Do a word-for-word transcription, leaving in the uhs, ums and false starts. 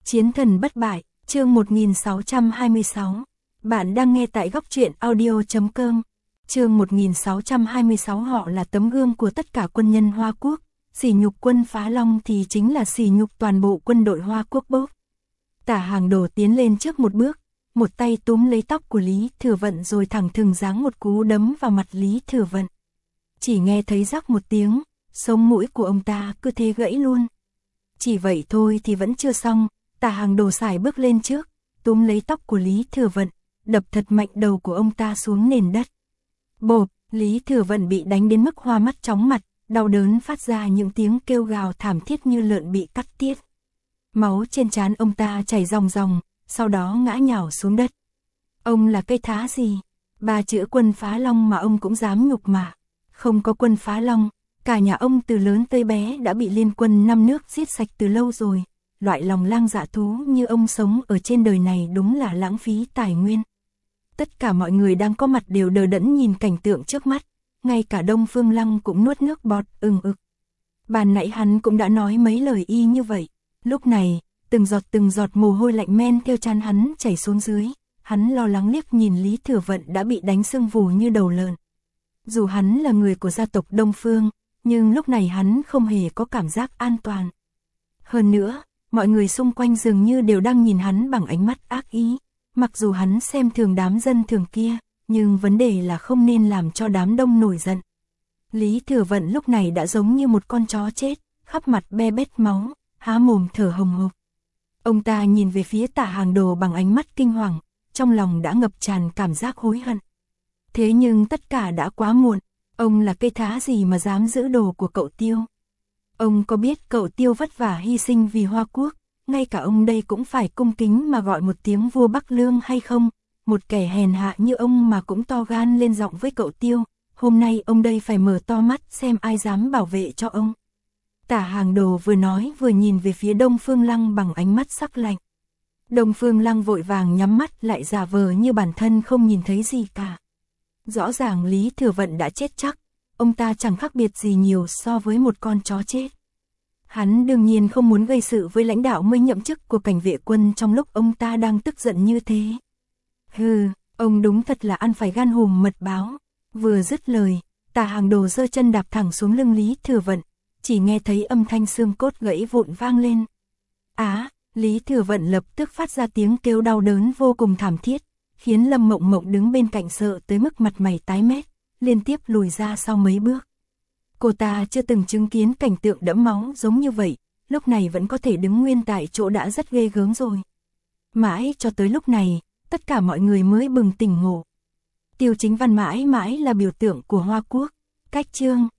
Chiến thần bất bại, chương một nghìn sáu trăm hai mươi sáu. Bạn đang nghe tại góc truyện audio chấm com. Chương một nghìn sáu trăm hai mươi sáu. Họ là tấm gương của tất cả quân nhân Hoa Quốc, sỉ nhục quân Phá Long thì chính là sỉ nhục toàn bộ quân đội Hoa Quốc bốp. Tả Hàng Đồ tiến lên trước một bước, một tay túm lấy tóc của Lý Thừa Vận rồi thẳng thừng giáng một cú đấm vào mặt Lý Thừa Vận. Chỉ nghe thấy rắc một tiếng, sống mũi của ông ta cứ thế gãy luôn. Chỉ vậy thôi thì vẫn chưa xong, Tả Hàng Đồ sải bước lên trước, túm lấy tóc của Lý Thừa Vận, đập thật mạnh đầu của ông ta xuống nền đất. Bộp, Lý Thừa Vận bị đánh đến mức hoa mắt chóng mặt, đau đớn phát ra những tiếng kêu gào thảm thiết như lợn bị cắt tiết. Máu trên trán ông ta chảy ròng ròng, sau đó ngã nhào xuống đất. Ông là cây thá gì? Ba chữ quân Phá Long mà ông cũng dám nhục mà. Không có quân Phá Long, cả nhà ông từ lớn tới bé đã bị liên quân năm nước giết sạch từ lâu rồi. Loại lòng lang dạ thú như ông sống ở trên đời này đúng là lãng phí tài nguyên. Tất cả mọi người đang có mặt đều đờ đẫn nhìn cảnh tượng trước mắt, ngay cả Đông Phương Lăng cũng nuốt nước bọt ừng ực. Ban nãy hắn cũng đã nói mấy lời y như vậy, lúc này, từng giọt từng giọt mồ hôi lạnh men theo trán hắn chảy xuống dưới, hắn lo lắng liếc nhìn Lý Thừa Vận đã bị đánh sưng vù như đầu lợn. Dù hắn là người của gia tộc Đông Phương, nhưng lúc này hắn không hề có cảm giác an toàn. Hơn nữa, mọi người xung quanh dường như đều đang nhìn hắn bằng ánh mắt ác ý. Mặc dù hắn xem thường đám dân thường kia, nhưng vấn đề là không nên làm cho đám đông nổi giận. Lý Thừa Vận lúc này đã giống như một con chó chết, khắp mặt be bết máu, há mồm thở hồng hộc. Ông ta nhìn về phía Tả Hàng Đồ bằng ánh mắt kinh hoàng, trong lòng đã ngập tràn cảm giác hối hận. Thế nhưng tất cả đã quá muộn, ông là cây thá gì mà dám giữ đồ của cậu Tiêu? Ông có biết cậu Tiêu vất vả hy sinh vì Hoa Quốc, ngay cả ông đây cũng phải cung kính mà gọi một tiếng vua Bắc Lương hay không? Một kẻ hèn hạ như ông mà cũng to gan lên giọng với cậu Tiêu, hôm nay ông đây phải mở to mắt xem ai dám bảo vệ cho ông. Tả Hàng Đồ vừa nói vừa nhìn về phía Đông Phương Lăng bằng ánh mắt sắc lạnh. Đông Phương Lăng vội vàng nhắm mắt lại giả vờ như bản thân không nhìn thấy gì cả. Rõ ràng Lý Thừa Vận đã chết chắc, ông ta chẳng khác biệt gì nhiều so với một con chó chết. Hắn đương nhiên không muốn gây sự với lãnh đạo mới nhậm chức của cảnh vệ quân trong lúc ông ta đang tức giận như thế. Hừ, ông đúng thật là ăn phải gan hùm mật báo. Vừa dứt lời, Tả Hàng Đồ giơ chân đạp thẳng xuống lưng Lý Thừa Vận, chỉ nghe thấy âm thanh xương cốt gãy vụn vang lên. Á, Lý Thừa Vận lập tức phát ra tiếng kêu đau đớn vô cùng thảm thiết, khiến Lâm Mộng Mộng đứng bên cạnh sợ tới mức mặt mày tái mét, liên tiếp lùi ra sau mấy bước. Cô ta chưa từng chứng kiến cảnh tượng đẫm máu giống như vậy, lúc này vẫn có thể đứng nguyên tại chỗ đã rất ghê gớm rồi. Mãi cho tới lúc này, tất cả mọi người mới bừng tỉnh ngộ. Tiêu Chính Văn mãi mãi là biểu tượng của Hoa Quốc. Cách chương